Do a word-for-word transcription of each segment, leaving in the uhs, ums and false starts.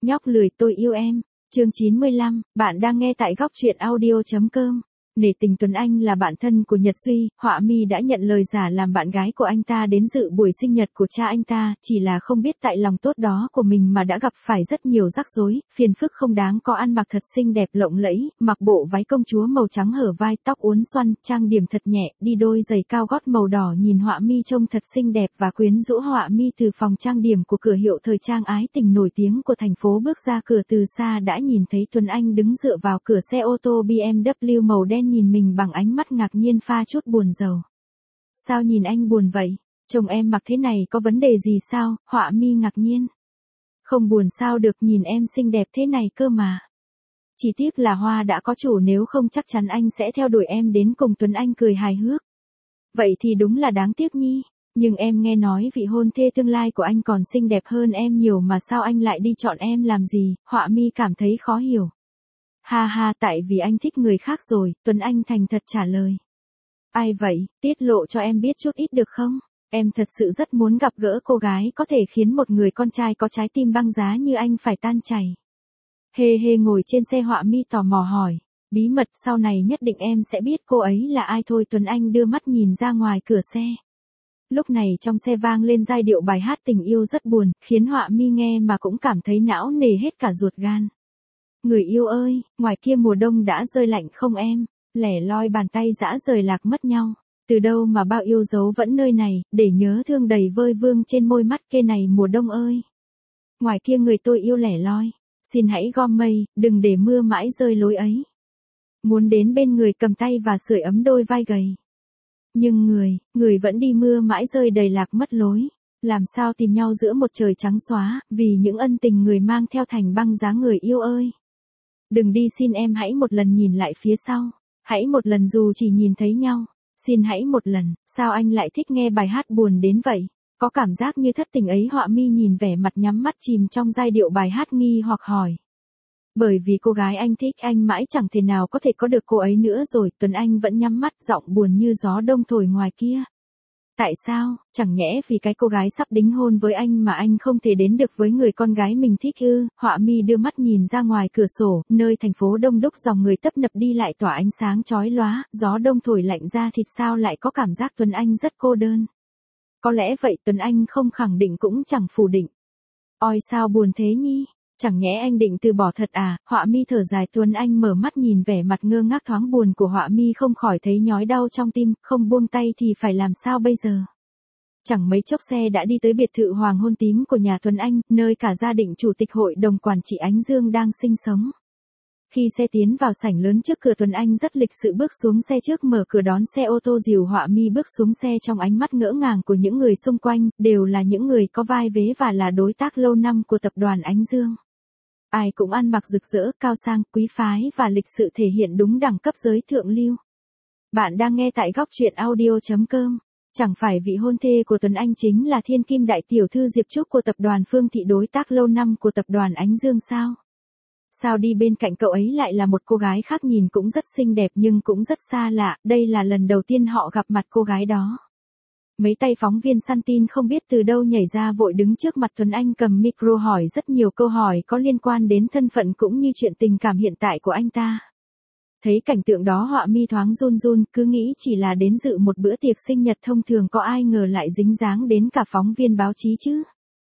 Nhóc lười tôi yêu em. Chương chín mươi lăm, bạn đang nghe tại góc truyện audio chấm com. Nể tình Tuấn Anh là bạn thân của Nhật Duy, họa mi đã nhận lời giả làm bạn gái của anh ta đến dự buổi sinh nhật của cha anh ta, chỉ là không biết tại lòng tốt đó của mình mà đã gặp phải rất nhiều rắc rối, phiền phức không đáng có. Ăn mặc thật xinh đẹp lộng lẫy, mặc bộ váy công chúa màu trắng hở vai, tóc uốn xoăn, trang điểm thật nhẹ, đi đôi giày cao gót màu đỏ, nhìn họa mi trông thật xinh đẹp và quyến rũ. Họa mi từ phòng trang điểm của cửa hiệu thời trang ái tình nổi tiếng của thành phố bước ra cửa, từ xa đã nhìn thấy Tuấn Anh đứng dựa vào cửa xe ô tô bê em vê màu đen nhìn mình bằng ánh mắt ngạc nhiên pha chút buồn rầu. Sao nhìn anh buồn vậy? Chồng em mặc thế này có vấn đề gì sao? Họa mi ngạc nhiên. Không buồn sao được, nhìn em xinh đẹp thế này cơ mà. Chỉ tiếc là hoa đã có chủ, nếu không chắc chắn anh sẽ theo đuổi em đến cùng. Tuấn Anh cười hài hước. Vậy thì đúng là đáng tiếc nhi. Nhưng em nghe nói vị hôn thê tương lai của anh còn xinh đẹp hơn em nhiều mà, sao anh lại đi chọn em làm gì? Họa mi cảm thấy khó hiểu. Ha ha, tại vì anh thích người khác rồi, Tuấn Anh thành thật trả lời. Ai vậy, tiết lộ cho em biết chút ít được không? Em thật sự rất muốn gặp gỡ cô gái có thể khiến một người con trai có trái tim băng giá như anh phải tan chảy. Hê hê, ngồi trên xe họa mi tò mò hỏi. Bí mật, sau này nhất định em sẽ biết cô ấy là ai thôi. Tuấn Anh đưa mắt nhìn ra ngoài cửa xe. Lúc này trong xe vang lên giai điệu bài hát tình yêu rất buồn, khiến họa mi nghe mà cũng cảm thấy não nề hết cả ruột gan. Người yêu ơi, ngoài kia mùa đông đã rơi lạnh không em? Lẻ loi bàn tay dã rời lạc mất nhau. Từ đâu mà bao yêu dấu vẫn nơi này, để nhớ thương đầy vơi vương trên môi mắt kê này mùa đông ơi. Ngoài kia người tôi yêu lẻ loi, xin hãy gom mây, đừng để mưa mãi rơi lối ấy. Muốn đến bên người cầm tay và sưởi ấm đôi vai gầy. Nhưng người, người vẫn đi mưa mãi rơi đầy lạc mất lối. Làm sao tìm nhau giữa một trời trắng xóa, vì những ân tình người mang theo thành băng giá. Người yêu ơi, đừng đi, xin em hãy một lần nhìn lại phía sau. Hãy một lần dù chỉ nhìn thấy nhau. Xin hãy một lần. Sao anh lại thích nghe bài hát buồn đến vậy? Có cảm giác như thất tình ấy. Họa mi nhìn vẻ mặt nhắm mắt chìm trong giai điệu bài hát nghi hoặc hỏi. Bởi vì cô gái anh thích, anh mãi chẳng thể nào có thể có được cô ấy nữa rồi. Tuấn Anh vẫn nhắm mắt, giọng buồn như gió đông thổi ngoài kia. Tại sao? Chẳng nhẽ vì cái cô gái sắp đính hôn với anh mà anh không thể đến được với người con gái mình thích ư? Họa mi đưa mắt nhìn ra ngoài cửa sổ, nơi thành phố đông đúc dòng người tấp nập đi lại tỏa ánh sáng chói lóa, gió đông thổi lạnh ra thịt. Sao lại có cảm giác Tuấn Anh rất cô đơn? Có lẽ vậy, Tuấn Anh không khẳng định cũng chẳng phủ định. Ôi sao buồn thế nhi? Chẳng nhẽ anh định từ bỏ thật à? Họa mi thở dài. Tuấn Anh mở mắt nhìn vẻ mặt ngơ ngác thoáng buồn của họa mi, không khỏi thấy nhói đau trong tim, không buông tay thì phải làm sao bây giờ? Chẳng mấy chốc xe đã đi tới biệt thự hoàng hôn tím của nhà Tuấn Anh, nơi cả gia đình chủ tịch hội đồng quản trị Ánh Dương đang sinh sống. Khi xe tiến vào sảnh lớn trước cửa, Tuấn Anh rất lịch sự bước xuống xe trước, mở cửa đón xe ô tô dìu họa mi bước xuống xe. Trong ánh mắt ngỡ ngàng của những người xung quanh, đều là những người có vai vế và là đối tác lâu năm của tập đoàn Ánh Dương. Ai cũng ăn mặc rực rỡ, cao sang, quý phái và lịch sự, thể hiện đúng đẳng cấp giới thượng lưu. Bạn đang nghe tại góc truyện audio chấm com. Chẳng phải vị hôn thê của Tuấn Anh chính là thiên kim đại tiểu thư Diệp Trúc của tập đoàn Phương Thị, đối tác lâu năm của tập đoàn Ánh Dương sao? Sao đi bên cạnh cậu ấy lại là một cô gái khác, nhìn cũng rất xinh đẹp nhưng cũng rất xa lạ? Đây là lần đầu tiên họ gặp mặt cô gái đó. Mấy tay phóng viên săn tin không biết từ đâu nhảy ra, vội đứng trước mặt Tuấn Anh, cầm micro hỏi rất nhiều câu hỏi có liên quan đến thân phận cũng như chuyện tình cảm hiện tại của anh ta. Thấy cảnh tượng đó, họa mi thoáng run run, cứ nghĩ chỉ là đến dự một bữa tiệc sinh nhật thông thường, có ai ngờ lại dính dáng đến cả phóng viên báo chí chứ.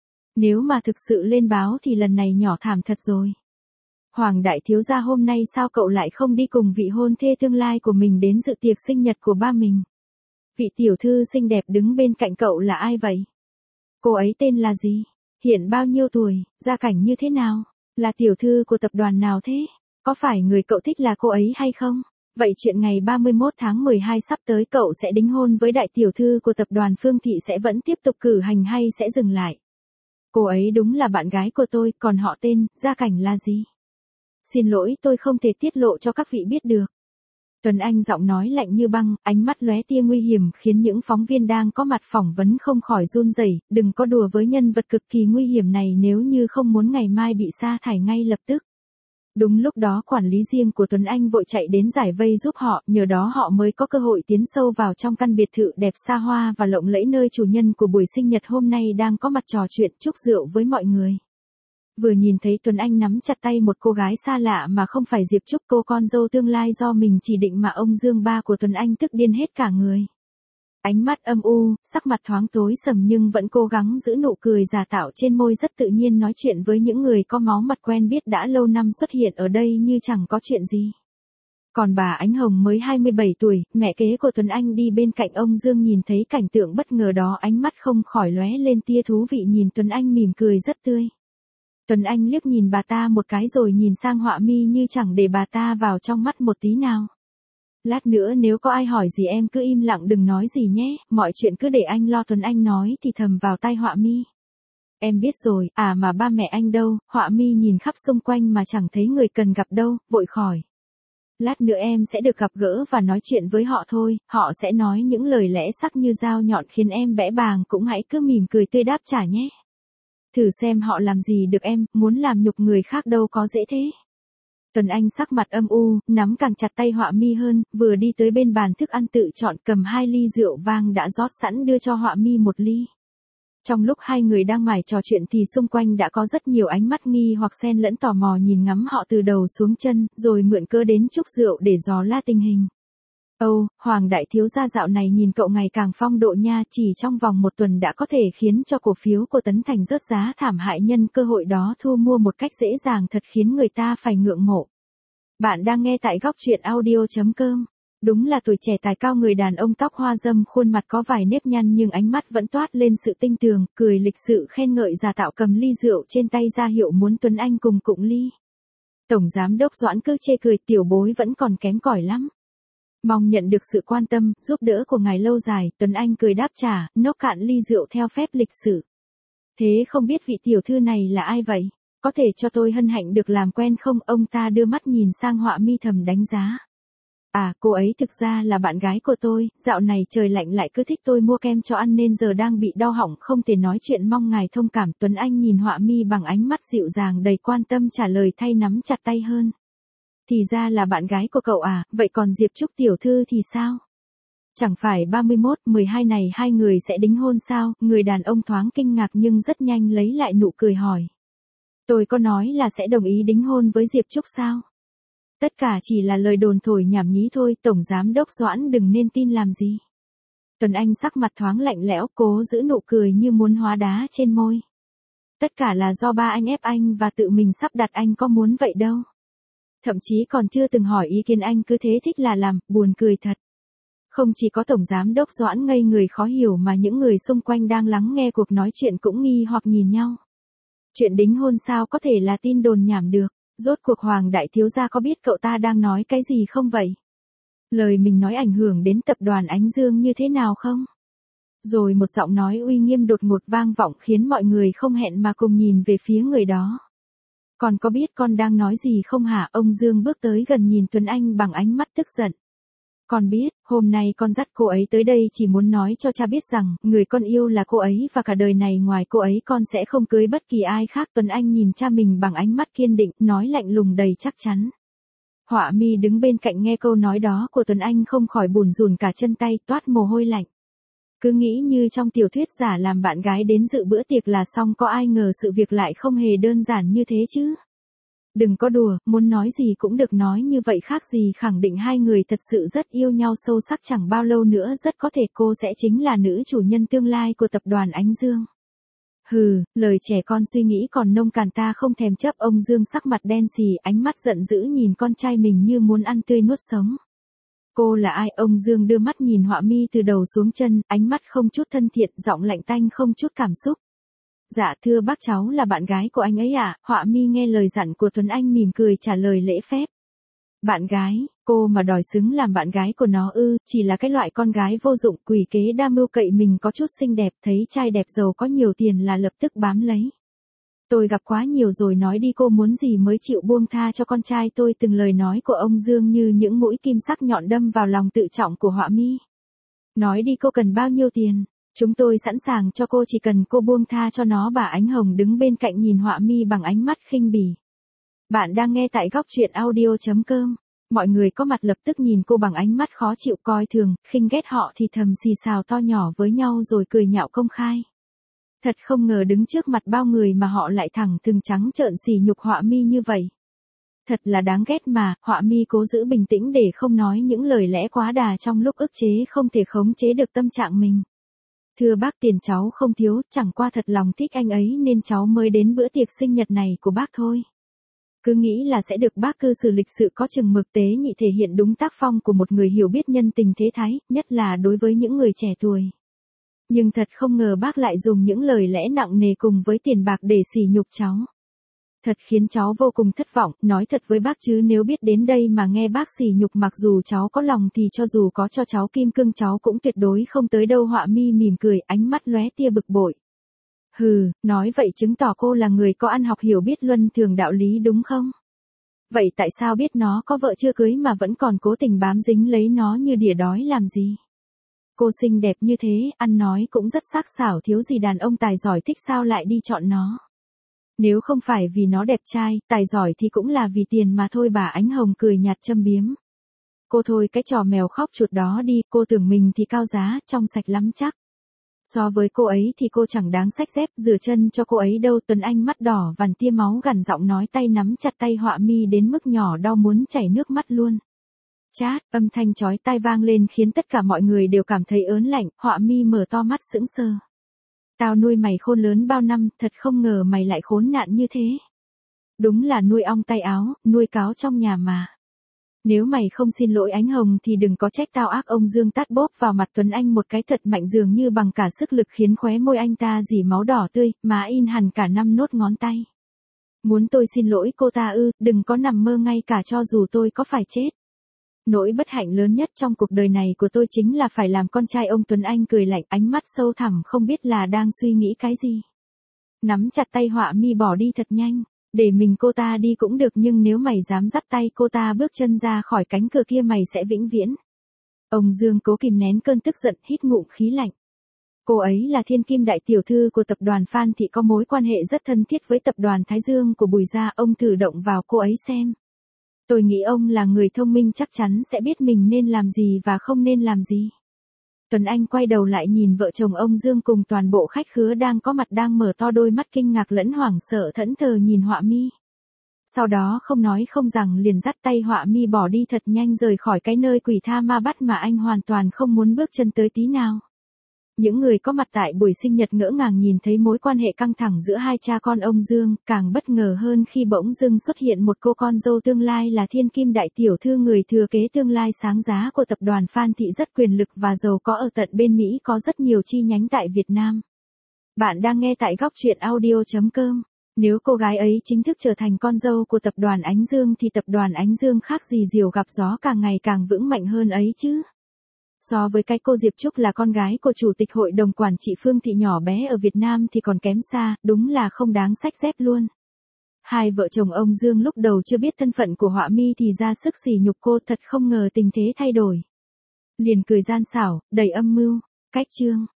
Nếu mà thực sự lên báo thì lần này nhỏ thảm thật rồi. Hoàng đại thiếu gia, hôm nay sao cậu lại không đi cùng vị hôn thê tương lai của mình đến dự tiệc sinh nhật của ba mình? Vị tiểu thư xinh đẹp đứng bên cạnh cậu là ai vậy? Cô ấy tên là gì? Hiện bao nhiêu tuổi? Gia cảnh như thế nào? Là tiểu thư của tập đoàn nào thế? Có phải người cậu thích là cô ấy hay không? Vậy chuyện ngày ba mươi mốt tháng mười hai sắp tới cậu sẽ đính hôn với đại tiểu thư của tập đoàn Phương Thị sẽ vẫn tiếp tục cử hành hay sẽ dừng lại? Cô ấy đúng là bạn gái của tôi, còn họ tên, gia cảnh là gì? Xin lỗi, tôi không thể tiết lộ cho các vị biết được. Tuấn Anh giọng nói lạnh như băng, ánh mắt lóe tia nguy hiểm, khiến những phóng viên đang có mặt phỏng vấn không khỏi run rẩy. Đừng có đùa với nhân vật cực kỳ nguy hiểm này nếu như không muốn ngày mai bị sa thải ngay lập tức. Đúng lúc đó, quản lý riêng của Tuấn Anh vội chạy đến giải vây giúp họ, nhờ đó họ mới có cơ hội tiến sâu vào trong căn biệt thự đẹp xa hoa và lộng lẫy nơi chủ nhân của buổi sinh nhật hôm nay đang có mặt trò chuyện chúc rượu với mọi người. Vừa nhìn thấy Tuấn Anh nắm chặt tay một cô gái xa lạ mà không phải Diệp Trúc, cô con dâu tương lai do mình chỉ định, mà ông Dương ba của Tuấn Anh tức điên hết cả người. Ánh mắt âm u, sắc mặt thoáng tối sầm nhưng vẫn cố gắng giữ nụ cười giả tạo trên môi, rất tự nhiên nói chuyện với những người có máu mặt quen biết đã lâu năm xuất hiện ở đây như chẳng có chuyện gì. Còn bà Ánh Hồng mới hai mươi bảy tuổi, mẹ kế của Tuấn Anh đi bên cạnh ông Dương, nhìn thấy cảnh tượng bất ngờ đó ánh mắt không khỏi lóe lên tia thú vị, nhìn Tuấn Anh mỉm cười rất tươi. Tuấn Anh liếc nhìn bà ta một cái rồi nhìn sang Họa Mi như chẳng để bà ta vào trong mắt một tí nào. Lát nữa nếu có ai hỏi gì em cứ im lặng đừng nói gì nhé, mọi chuyện cứ để anh lo. Tuấn Anh nói thì thầm vào tai Họa Mi. Em biết rồi, à mà ba mẹ anh đâu? Họa Mi nhìn khắp xung quanh mà chẳng thấy người cần gặp đâu, vội khỏi. Lát nữa em sẽ được gặp gỡ và nói chuyện với họ thôi, họ sẽ nói những lời lẽ sắc như dao nhọn khiến em bẽ bàng, cũng hãy cứ mỉm cười tươi đáp trả nhé. Thử xem họ làm gì được em, muốn làm nhục người khác đâu có dễ thế. Tuấn Anh sắc mặt âm u, nắm càng chặt tay Họa Mi hơn, vừa đi tới bên bàn thức ăn tự chọn cầm hai ly rượu vang đã rót sẵn đưa cho Họa Mi một ly. Trong lúc hai người đang mải trò chuyện thì xung quanh đã có rất nhiều ánh mắt nghi hoặc xen lẫn tò mò nhìn ngắm họ từ đầu xuống chân, rồi mượn cớ đến chúc rượu để dò la tình hình. Âu, Hoàng đại thiếu gia dạo này nhìn cậu ngày càng phong độ nha, chỉ trong vòng một tuần đã có thể khiến cho cổ phiếu của Tấn Thành rớt giá thảm hại, nhân cơ hội đó thu mua một cách dễ dàng thật khiến người ta phải ngưỡng mộ. Bạn đang nghe tại góc truyện audio chấm com. Đúng là tuổi trẻ tài cao, người đàn ông tóc hoa râm, khuôn mặt có vài nếp nhăn nhưng ánh mắt vẫn toát lên sự tinh tường, cười lịch sự khen ngợi giả tạo, cầm ly rượu trên tay ra hiệu muốn Tuấn Anh cùng cụng ly. Tổng giám đốc Doãn cứ chê cười, tiểu bối vẫn còn kém cỏi lắm. Mong nhận được sự quan tâm, giúp đỡ của ngài lâu dài. Tuấn Anh cười đáp trả, nốc cạn ly rượu theo phép lịch sự. Thế không biết vị tiểu thư này là ai vậy? Có thể cho tôi hân hạnh được làm quen không? Ông ta đưa mắt nhìn sang Họa Mi thầm đánh giá. À, cô ấy thực ra là bạn gái của tôi, dạo này trời lạnh lại cứ thích tôi mua kem cho ăn nên giờ đang bị đau họng không thể nói chuyện, mong ngài thông cảm. Tuấn Anh nhìn Họa Mi bằng ánh mắt dịu dàng đầy quan tâm trả lời thay nắm chặt tay hơn. Thì ra là bạn gái của cậu à, vậy còn Diệp Trúc tiểu thư thì sao? Chẳng phải ba mươi mốt, mười hai này hai người sẽ đính hôn sao? Người đàn ông thoáng kinh ngạc nhưng rất nhanh lấy lại nụ cười hỏi. Tôi có nói là sẽ đồng ý đính hôn với Diệp Trúc sao? Tất cả chỉ là lời đồn thổi nhảm nhí thôi, Tổng Giám đốc Doãn đừng nên tin làm gì. Tuấn Anh sắc mặt thoáng lạnh lẽo, cố giữ nụ cười như muốn hóa đá trên môi. Tất cả là do ba anh ép anh và tự mình sắp đặt, anh có muốn vậy đâu. Thậm chí còn chưa từng hỏi ý kiến, anh cứ thế thích là làm, buồn cười thật. Không chỉ có Tổng Giám đốc Doãn ngây người khó hiểu mà những người xung quanh đang lắng nghe cuộc nói chuyện cũng nghi hoặc nhìn nhau. Chuyện đính hôn sao có thể là tin đồn nhảm được, rốt cuộc Hoàng đại thiếu gia có biết cậu ta đang nói cái gì không vậy? Lời mình nói ảnh hưởng đến tập đoàn Ánh Dương như thế nào không? Rồi một giọng nói uy nghiêm đột ngột vang vọng khiến mọi người không hẹn mà cùng nhìn về phía người đó. Con có biết con đang nói gì không hả? Ông Dương bước tới gần nhìn Tuấn Anh bằng ánh mắt tức giận. Con biết, hôm nay con dắt cô ấy tới đây chỉ muốn nói cho cha biết rằng, người con yêu là cô ấy và cả đời này ngoài cô ấy con sẽ không cưới bất kỳ ai khác. Tuấn Anh nhìn cha mình bằng ánh mắt kiên định, nói lạnh lùng đầy chắc chắn. Họa Mi đứng bên cạnh nghe câu nói đó của Tuấn Anh không khỏi bủn rủn cả chân tay, toát mồ hôi lạnh. Cứ nghĩ như trong tiểu thuyết giả làm bạn gái đến dự bữa tiệc là xong, có ai ngờ sự việc lại không hề đơn giản như thế chứ. Đừng có đùa, muốn nói gì cũng được nói như vậy khác gì khẳng định hai người thật sự rất yêu nhau sâu sắc, chẳng bao lâu nữa rất có thể cô sẽ chính là nữ chủ nhân tương lai của tập đoàn Ánh Dương. Hừ, lời trẻ con suy nghĩ còn nông cạn ta không thèm chấp. Ông Dương sắc mặt đen xì, ánh mắt giận dữ nhìn con trai mình như muốn ăn tươi nuốt sống. Cô là ai? Ông Dương đưa mắt nhìn Họa Mi từ đầu xuống chân, ánh mắt không chút thân thiện, giọng lạnh tanh không chút cảm xúc. Dạ thưa bác, cháu là bạn gái của anh ấy ạ. À? Họa Mi nghe lời dặn của Tuấn Anh mỉm cười trả lời lễ phép. Bạn gái, cô mà đòi xứng làm bạn gái của nó ư? Chỉ là cái loại con gái vô dụng, quỷ kế đa mưu, cậy mình có chút xinh đẹp, thấy trai đẹp giàu có nhiều tiền là lập tức bám lấy. Tôi gặp quá nhiều rồi, nói đi cô muốn gì mới chịu buông tha cho con trai tôi. Từng lời nói của ông Dương như những mũi kim sắc nhọn đâm vào lòng tự trọng của Họa Mi. Nói đi cô cần bao nhiêu tiền? Chúng tôi sẵn sàng cho cô, chỉ cần cô buông tha cho nó. Bà Ánh Hồng đứng bên cạnh nhìn Họa Mi bằng ánh mắt khinh bỉ. Bạn đang nghe tại góc truyện audio chấm com. Mọi người có mặt lập tức nhìn cô bằng ánh mắt khó chịu, coi thường, khinh ghét họ thì thầm xì xào to nhỏ với nhau rồi cười nhạo công khai. Thật không ngờ đứng trước mặt bao người mà họ lại thẳng thừng trắng trợn sỉ nhục Họa Mi như vậy. Thật là đáng ghét mà, Họa Mi cố giữ bình tĩnh để không nói những lời lẽ quá đà trong lúc ức chế không thể khống chế được tâm trạng mình. Thưa bác, tiền cháu không thiếu, chẳng qua thật lòng thích anh ấy nên cháu mới đến bữa tiệc sinh nhật này của bác thôi. Cứ nghĩ là sẽ được bác cư xử lịch sự có chừng mực, tế nhị, thể hiện đúng tác phong của một người hiểu biết nhân tình thế thái, nhất là đối với những người trẻ tuổi. Nhưng thật không ngờ bác lại dùng những lời lẽ nặng nề cùng với tiền bạc để sỉ nhục cháu. Thật khiến cháu vô cùng thất vọng, nói thật với bác chứ nếu biết đến đây mà nghe bác sỉ nhục mặc dù cháu có lòng thì cho dù có cho cháu kim cương cháu cũng tuyệt đối không tới đâu. Họa Mi mỉm cười, ánh mắt lóe tia bực bội. Hừ, nói vậy chứng tỏ cô là người có ăn học hiểu biết luân thường đạo lý đúng không? Vậy tại sao biết nó có vợ chưa cưới mà vẫn còn cố tình bám dính lấy nó như đỉa đói làm gì? Cô xinh đẹp như thế, ăn nói cũng rất sắc sảo, thiếu gì đàn ông tài giỏi thích sao lại đi chọn nó? Nếu không phải vì nó đẹp trai, tài giỏi thì cũng là vì tiền mà thôi. Bà Ánh Hồng cười nhạt châm biếm. Cô thôi cái trò mèo khóc chuột đó đi, cô tưởng mình thì cao giá, trong sạch lắm chắc. So với cô ấy thì cô chẳng đáng xách dép rửa chân cho cô ấy đâu. Tuấn Anh mắt đỏ vằn tia máu gằn giọng nói, tay nắm chặt tay Họa Mi đến mức nhỏ đau muốn chảy nước mắt luôn. Chát, âm thanh chói tai vang lên khiến tất cả mọi người đều cảm thấy ớn lạnh. Họa Mi mở to mắt sững sờ. Tao nuôi mày khôn lớn bao năm, thật không ngờ mày lại khốn nạn như thế. Đúng là nuôi ong tay áo, nuôi cáo trong nhà mà. Nếu mày không xin lỗi Ánh Hồng thì đừng có trách tao ác. Ông Dương tát bốp vào mặt Tuấn Anh một cái thật mạnh dường như bằng cả sức lực khiến khóe môi anh ta rỉ máu đỏ tươi, má in hẳn cả năm nốt ngón tay. Muốn tôi xin lỗi cô ta ư, đừng có nằm mơ, ngay cả cho dù tôi có phải chết. Nỗi bất hạnh lớn nhất trong cuộc đời này của tôi chính là phải làm con trai ông. Tuấn Anh cười lạnh, ánh mắt sâu thẳm không biết là đang suy nghĩ cái gì. Nắm chặt tay Họa Mi bỏ đi thật nhanh, để mình cô ta đi cũng được nhưng nếu mày dám dắt tay cô ta bước chân ra khỏi cánh cửa kia mày sẽ vĩnh viễn. Ông Dương cố kìm nén cơn tức giận, hít ngụm khí lạnh. Cô ấy là thiên kim đại tiểu thư của tập đoàn Phan Thị, có mối quan hệ rất thân thiết với tập đoàn Thái Dương của Bùi gia, ông thử động vào cô ấy xem. Tôi nghĩ ông là người thông minh chắc chắn sẽ biết mình nên làm gì và không nên làm gì. Tuấn Anh quay đầu lại nhìn vợ chồng ông Dương cùng toàn bộ khách khứa đang có mặt, đang mở to đôi mắt kinh ngạc lẫn hoảng sợ thẫn thờ nhìn Họa Mi. Sau đó không nói không rằng liền dắt tay Họa Mi bỏ đi thật nhanh rời khỏi cái nơi quỷ tha ma bắt mà anh hoàn toàn không muốn bước chân tới tí nào. Những người có mặt tại buổi sinh nhật ngỡ ngàng nhìn thấy mối quan hệ căng thẳng giữa hai cha con ông Dương, càng bất ngờ hơn khi bỗng dưng xuất hiện một cô con dâu tương lai là thiên kim đại tiểu thư, người thừa kế tương lai sáng giá của tập đoàn Phan Thị, rất quyền lực và giàu có ở tận bên Mỹ, có rất nhiều chi nhánh tại Việt Nam. Bạn đang nghe tại góc truyện audio chấm com. Nếu cô gái ấy chính thức trở thành con dâu của tập đoàn Ánh Dương thì tập đoàn Ánh Dương khác gì diều gặp gió, càng ngày càng vững mạnh hơn ấy chứ. So với cái cô Diệp Trúc là con gái của chủ tịch hội đồng quản trị Phương Thị nhỏ bé ở Việt Nam thì còn kém xa, đúng là không đáng xách dép luôn. Hai vợ chồng ông Dương lúc đầu chưa biết thân phận của Họa Mi thì ra sức sỉ nhục cô, thật không ngờ tình thế thay đổi. Liền cười gian xảo, đầy âm mưu. Cách chương